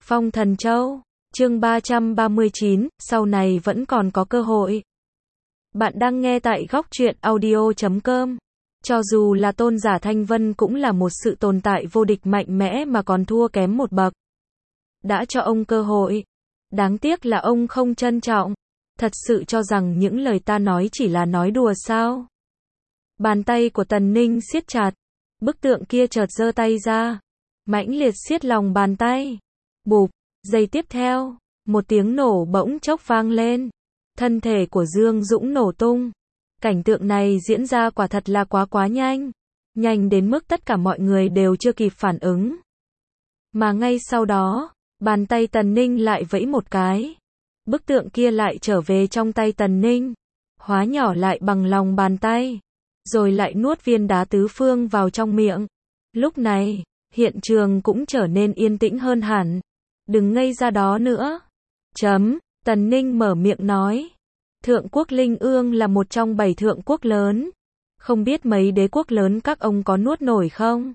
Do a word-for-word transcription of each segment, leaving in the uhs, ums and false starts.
Phong Thần Châu, chương ba trăm ba mươi chín, sau này vẫn còn có cơ hội. Bạn đang nghe tại góc truyện audio chấm com. Cho dù là tôn giả Thanh Vân cũng là một sự tồn tại vô địch mạnh mẽ mà còn thua kém một bậc. Đã cho ông cơ hội. Đáng tiếc là ông không trân trọng. Thật sự cho rằng những lời ta nói chỉ là nói đùa sao? Bàn tay của Tần Ninh siết chặt. Bức tượng kia chợt giơ tay ra. Mãnh liệt siết lòng bàn tay. Bụp, giây tiếp theo, một tiếng nổ bỗng chốc vang lên. Thân thể của Dương Dũng nổ tung. Cảnh tượng này diễn ra quả thật là quá quá nhanh. Nhanh đến mức tất cả mọi người đều chưa kịp phản ứng. Mà ngay sau đó, bàn tay Tần Ninh lại vẫy một cái. Bức tượng kia lại trở về trong tay Tần Ninh. Hóa nhỏ lại bằng lòng bàn tay. Rồi lại nuốt viên đá tứ phương vào trong miệng. Lúc này, hiện trường cũng trở nên yên tĩnh hơn hẳn. Đừng ngây ra đó nữa. Chấm, Tần Ninh mở miệng nói. Thượng quốc Linh Ương là một trong bảy thượng quốc lớn. Không biết mấy đế quốc lớn các ông có nuốt nổi không?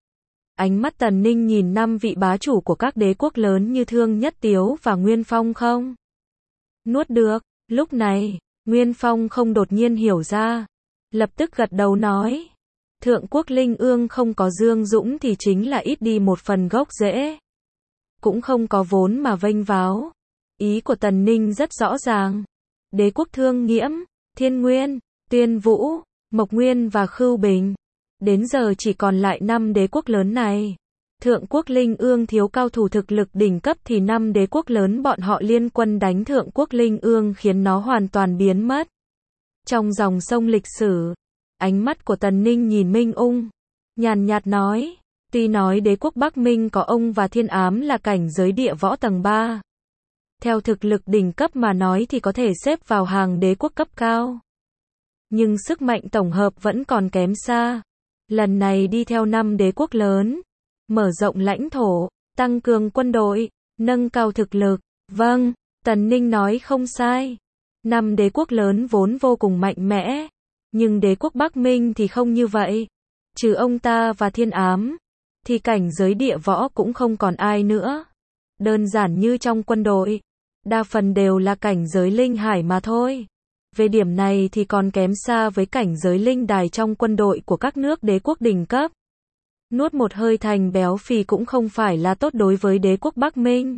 Ánh mắt Tần Ninh nhìn năm vị bá chủ của các đế quốc lớn như Thương Nhất Tiếu và Nguyên Phong không? Nuốt được. Lúc này, Nguyên Phong không đột nhiên hiểu ra. Lập tức gật đầu nói. Thượng quốc Linh Ương không có Dương Dũng thì chính là ít đi một phần gốc rễ. Cũng không có vốn mà vênh váo. Ý của Tần Ninh rất rõ ràng. Đế quốc Thương Nghiễm, Thiên Nguyên, Tuyên Vũ, Mộc Nguyên và Khưu Bình. Đến giờ chỉ còn lại năm đế quốc lớn này. Thượng quốc Linh Ương thiếu cao thủ thực lực đỉnh cấp thì năm đế quốc lớn bọn họ liên quân đánh Thượng quốc Linh Ương khiến nó hoàn toàn biến mất. Trong dòng sông lịch sử, ánh mắt của Tần Ninh nhìn Minh Ung, nhàn nhạt nói, tuy nói đế quốc Bắc Minh có ông và Thiên Ám là cảnh giới địa võ tầng ba. Theo thực lực đỉnh cấp mà nói thì có thể xếp vào hàng đế quốc cấp cao. Nhưng sức mạnh tổng hợp vẫn còn kém xa. Lần này đi theo năm đế quốc lớn, mở rộng lãnh thổ, tăng cường quân đội, nâng cao thực lực. Vâng, Tần Ninh nói không sai. Năm đế quốc lớn vốn vô cùng mạnh mẽ. Nhưng đế quốc Bắc Minh thì không như vậy. Trừ ông ta và Thiên Ám, thì cảnh giới địa võ cũng không còn ai nữa. Đơn giản như trong quân đội, đa phần đều là cảnh giới linh hải mà thôi. Về điểm này thì còn kém xa với cảnh giới linh đài trong quân đội của các nước đế quốc đỉnh cấp. Nuốt một hơi thành béo phì cũng không phải là tốt đối với đế quốc Bắc Minh.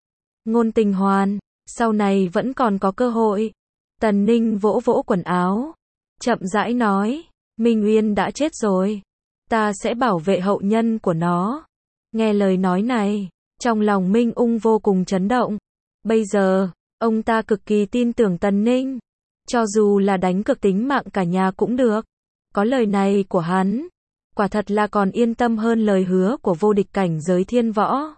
Ngôn Tình Hoàn, sau này vẫn còn có cơ hội. Tần Ninh vỗ vỗ quần áo, chậm rãi nói, Minh Uyên đã chết rồi. Ta sẽ bảo vệ hậu nhân của nó. Nghe lời nói này, trong lòng Minh Ung vô cùng chấn động. Bây giờ, ông ta cực kỳ tin tưởng Tần Ninh. Cho dù là đánh cược tính mạng cả nhà cũng được. Có lời này của hắn, quả thật là còn yên tâm hơn lời hứa của vô địch cảnh giới thiên võ.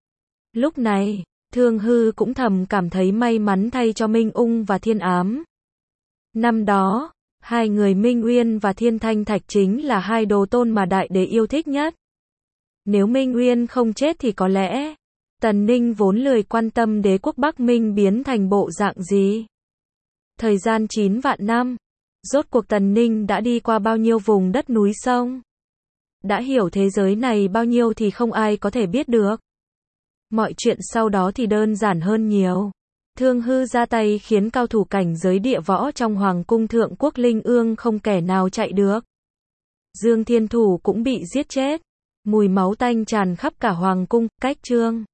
Lúc này, Thương Hư cũng thầm cảm thấy may mắn thay cho Minh Ung và Thiên Ám. Năm đó, hai người Minh Uyên và Thiên Thanh Thạch chính là hai đồ tôn mà đại đế yêu thích nhất. Nếu Minh Uyên không chết thì có lẽ, Tần Ninh vốn lười quan tâm đế quốc Bắc Minh biến thành bộ dạng gì. Thời gian chín vạn năm, rốt cuộc Tần Ninh đã đi qua bao nhiêu vùng đất núi sông. Đã hiểu thế giới này bao nhiêu thì không ai có thể biết được. Mọi chuyện sau đó thì đơn giản hơn nhiều. Thương Hư ra tay khiến cao thủ cảnh giới địa võ trong Hoàng cung Thượng quốc Linh Ương không kẻ nào chạy được. Dương Thiên Thủ cũng bị giết chết. Mùi máu tanh tràn khắp cả Hoàng cung. Cách chương